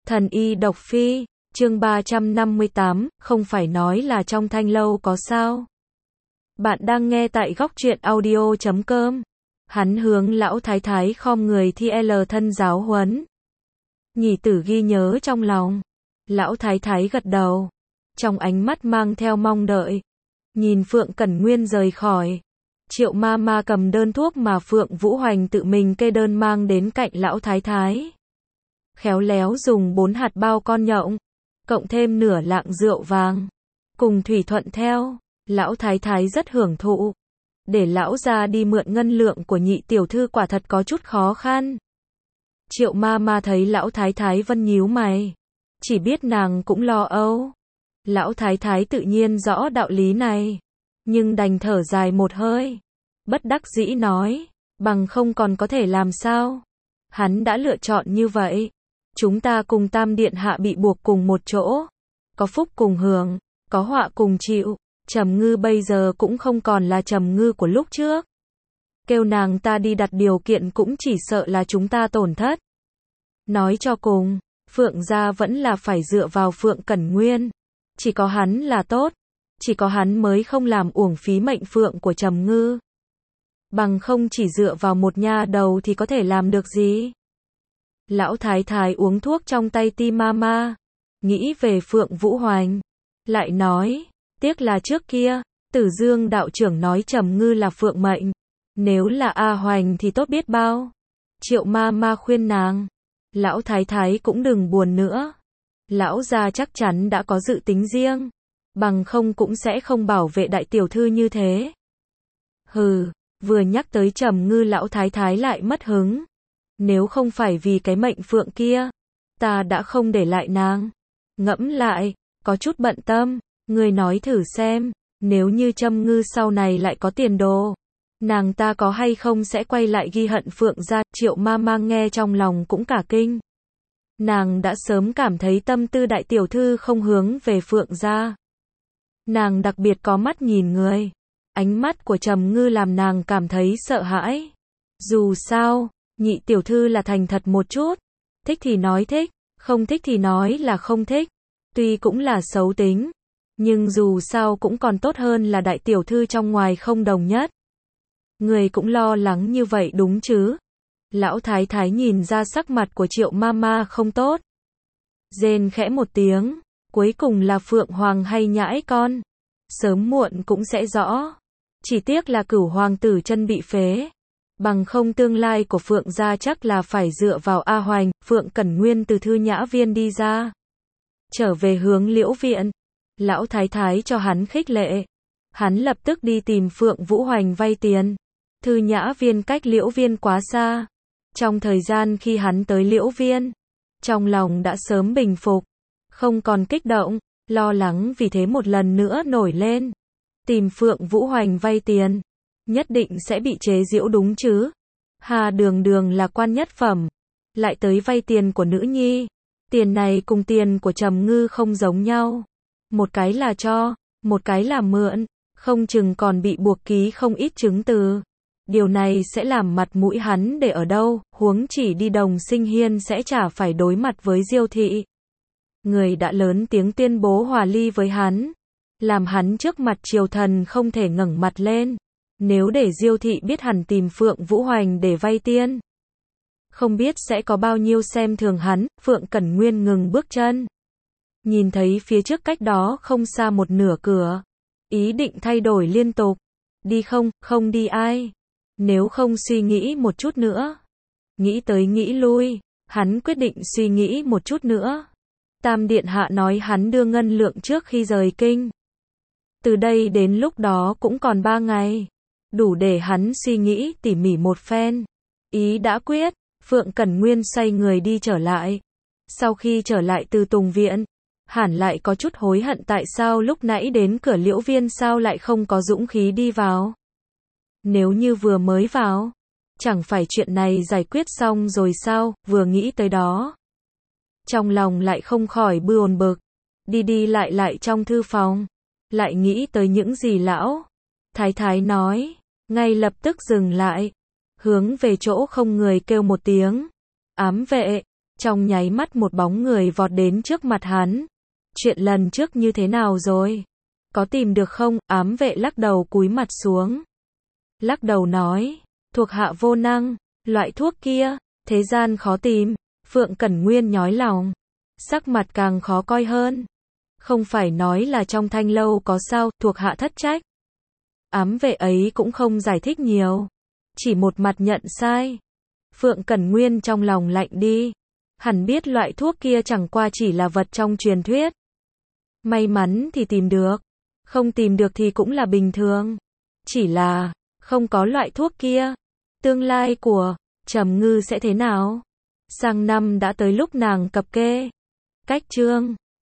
Thần y độc phi, chương 358, không phải nói là trong thanh lâu có sao. Bạn đang nghe tại góc truyện audio.com. Hắn hướng lão thái thái khom người thi L thân giáo huấn. Nhị tử ghi nhớ trong lòng. Lão thái thái gật đầu. Trong ánh mắt mang theo mong đợi. Nhìn Phượng Cẩn Nguyên rời khỏi. Triệu ma ma cầm đơn thuốc mà Phượng Vũ Hoành tự mình kê đơn mang đến cạnh lão thái thái. Khéo léo dùng 4 hạt bao con nhộng, cộng thêm nửa lạng rượu vàng, cùng thủy thuận theo, lão thái thái rất hưởng thụ. Để lão ra đi mượn ngân lượng của nhị tiểu thư quả thật có chút khó khăn. Triệu ma ma thấy lão thái thái vân nhíu mày, chỉ biết nàng cũng lo âu. Lão thái thái tự nhiên rõ đạo lý này, nhưng đành thở dài một hơi, bất đắc dĩ nói, bằng không còn có thể làm sao. Hắn đã lựa chọn như vậy. Chúng ta cùng Tam Điện Hạ bị buộc cùng một chỗ, có phúc cùng hưởng, có họa cùng chịu. Trầm Ngư bây giờ cũng không còn là Trầm Ngư của lúc trước. Kêu nàng ta đi đặt điều kiện cũng chỉ sợ là chúng ta tổn thất. Nói cho cùng, Phượng gia vẫn là phải dựa vào Phượng Cẩn Nguyên. Chỉ có hắn là tốt, chỉ có hắn mới không làm uổng phí mệnh Phượng của Trầm Ngư. Bằng không chỉ dựa vào một nha đầu thì có thể làm được gì? Lão thái thái uống thuốc trong tay ti ma ma, nghĩ về Phượng Vũ Hoành, lại nói, tiếc là trước kia, Tử Dương đạo trưởng nói Trầm Ngư là phượng mệnh, nếu là A Hoành thì tốt biết bao. Triệu ma ma khuyên nàng, lão thái thái cũng đừng buồn nữa, lão gia chắc chắn đã có dự tính riêng, bằng không cũng sẽ không bảo vệ đại tiểu thư như thế. Hừ, vừa nhắc tới Trầm Ngư lão thái thái lại mất hứng. Nếu không phải vì cái mệnh phượng kia, ta đã không để lại nàng. Ngẫm lại, có chút bận tâm, ngươi nói thử xem, nếu như Trầm Ngư sau này lại có tiền đồ, nàng ta có hay không sẽ quay lại ghi hận Phượng gia. Triệu ma ma nghe trong lòng cũng cả kinh. Nàng đã sớm cảm thấy tâm tư đại tiểu thư không hướng về Phượng gia. Nàng đặc biệt có mắt nhìn người. Ánh mắt của Trầm Ngư làm nàng cảm thấy sợ hãi. Dù sao, nhị tiểu thư là thành thật một chút, thích thì nói thích, không thích thì nói là không thích. Tuy cũng là xấu tính, nhưng dù sao cũng còn tốt hơn là đại tiểu thư trong ngoài không đồng nhất. Người cũng lo lắng như vậy đúng chứ? Lão thái thái nhìn ra sắc mặt của Triệu ma ma không tốt. Rên khẽ một tiếng, cuối cùng là Phượng Hoàng hay nhãi con. Sớm muộn cũng sẽ rõ. Chỉ tiếc là Cửu hoàng tử chân bị phế. Bằng không tương lai của Phượng gia chắc là phải dựa vào A Hoành. Phượng Cẩn Nguyên từ Thư Nhã Viên đi ra, trở về hướng Liễu Viện. Lão thái thái cho hắn khích lệ. Hắn lập tức đi tìm Phượng Vũ Hoành vay tiền. Thư Nhã Viên cách Liễu Viên quá xa. Trong thời gian khi hắn tới Liễu Viên, trong lòng đã sớm bình phục, không còn kích động, lo lắng vì thế một lần nữa nổi lên. Tìm Phượng Vũ Hoành vay tiền, nhất định sẽ bị chế giễu đúng chứ? Hà Đường Đường là quan nhất phẩm, lại tới vay tiền của nữ nhi. Tiền này cùng tiền của Trầm Ngư không giống nhau. Một cái là cho, một cái là mượn, không chừng còn bị buộc ký không ít chứng từ. Điều này sẽ làm mặt mũi hắn để ở đâu, huống chỉ đi Đồng Sinh Hiên sẽ chả phải đối mặt với Diêu thị. Người đã lớn tiếng tuyên bố hòa ly với hắn, làm hắn trước mặt triều thần không thể ngẩng mặt lên. Nếu để Diêu thị biết hẳn tìm Phượng Vũ Hoành để vay tiền, không biết sẽ có bao nhiêu xem thường hắn. Phượng Cẩn Nguyên ngừng bước chân, nhìn thấy phía trước cách đó không xa một nửa cửa, ý định thay đổi liên tục. Đi không, không đi ai. Nếu không suy nghĩ một chút nữa. Nghĩ tới nghĩ lui, hắn quyết định suy nghĩ một chút nữa. Tam Điện Hạ nói hắn đưa ngân lượng trước khi rời kinh. Từ đây đến lúc đó cũng còn 3 ngày. Đủ để hắn suy nghĩ tỉ mỉ một phen. Ý đã quyết, Phượng Cẩn Nguyên xoay người đi trở lại. Sau khi trở lại từ Tùng Viện, hẳn lại có chút hối hận tại sao lúc nãy đến cửa Liễu Viên sao lại không có dũng khí đi vào. Nếu như vừa mới vào, chẳng phải chuyện này giải quyết xong rồi sao? Vừa nghĩ tới đó, trong lòng lại không khỏi buồn bực. Đi đi lại lại trong thư phòng, lại nghĩ tới những gì lão thái thái nói, ngay lập tức dừng lại, hướng về chỗ không người kêu một tiếng, ám vệ. Trong nháy mắt một bóng người vọt đến trước mặt hắn. Chuyện lần trước như thế nào rồi? Có tìm được không? Ám vệ lắc đầu cúi mặt xuống. Lắc đầu nói, thuộc hạ vô năng, loại thuốc kia, thế gian khó tìm. Phượng Cẩn Nguyên nhói lòng, sắc mặt càng khó coi hơn. Không phải nói là trong thanh lâu có sao, thuộc hạ thất trách. Ám vệ ấy cũng không giải thích nhiều, chỉ một mặt nhận sai. Phượng Cẩn Nguyên trong lòng lạnh đi. Hẳn biết loại thuốc kia chẳng qua chỉ là vật trong truyền thuyết. May mắn thì tìm được, không tìm được thì cũng là bình thường. Chỉ là, không có loại thuốc kia, tương lai của Trầm Ngư sẽ thế nào? Sang năm đã tới lúc nàng cập kê. Cách chương